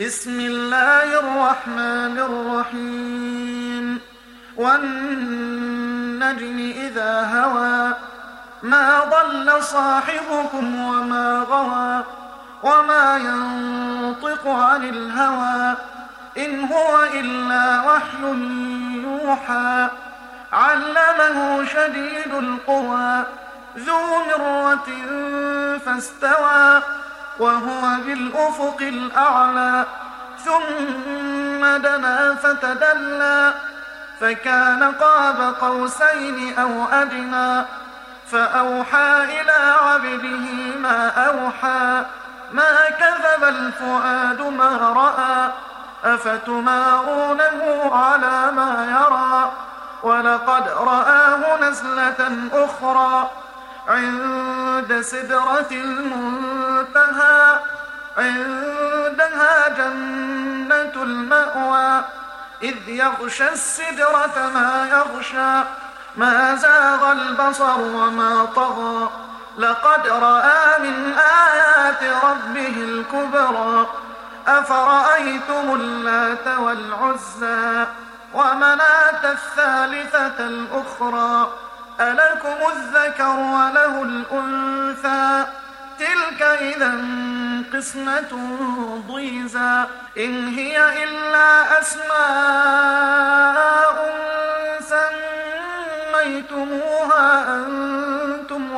بسم الله الرحمن الرحيم. والنجم إذا هوى ما ضل صاحبكم وما غوى وما ينطق عن الهوى إن هو إلا وحي يوحى علمه شديد القوى ذو مرة فاستوى وهو بالأفق الأعلى ثم دنا فتدلى فكان قاب قوسين أو أدنى فأوحى إلى عبده ما أوحى ما كذب الفؤاد ما رأى أفتمارونه على ما يرى ولقد رآه نزلة أخرى عند سدرة المنتهى عندها جنة المأوى إذ يغشى السدرة ما يغشى ما زاغ البصر وما طغى لقد رأى من آيات ربه الكبرى أفرأيتم اللات والعزى ومناة الثالثة الأخرى ألكم الذكر وله الأنثى تلك إذا قسمة ضيزى إن هي إلا أسماء سميتموها أنتم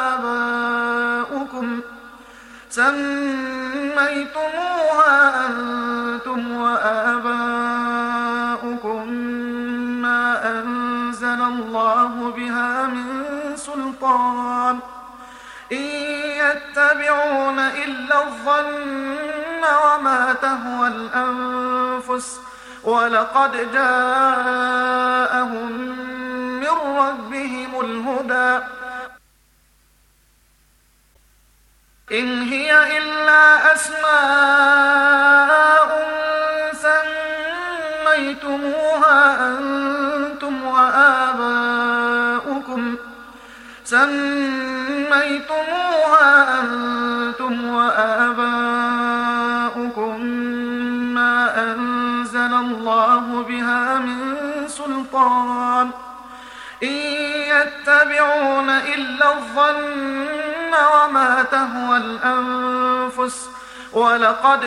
وآباؤكم ما أنزل الله بها من سلطان إن يتبعون إلا الظن وما تهوى الأنفس ولقد جاءهم من ربهم الهدى إن هي إلا أسماء سميتموها أنتم وآباؤكم ما أنزل الله بها من سلطان إن يتبعون إلا الظن وما تهوى الأنفس ولقد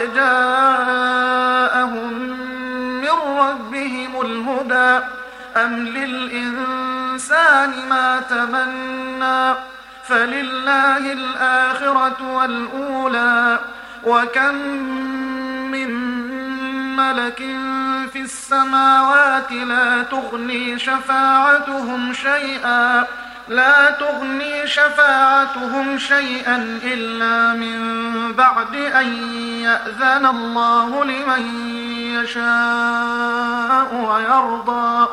جاءهم من ربهم الهدى أم للإنسان ما تمنى فلله الآخرة والأولى وكم من ملك في السماوات لا تغني شفاعتهم شيئا إلا من بعد أن يأذن الله لمن يشاء ويرضى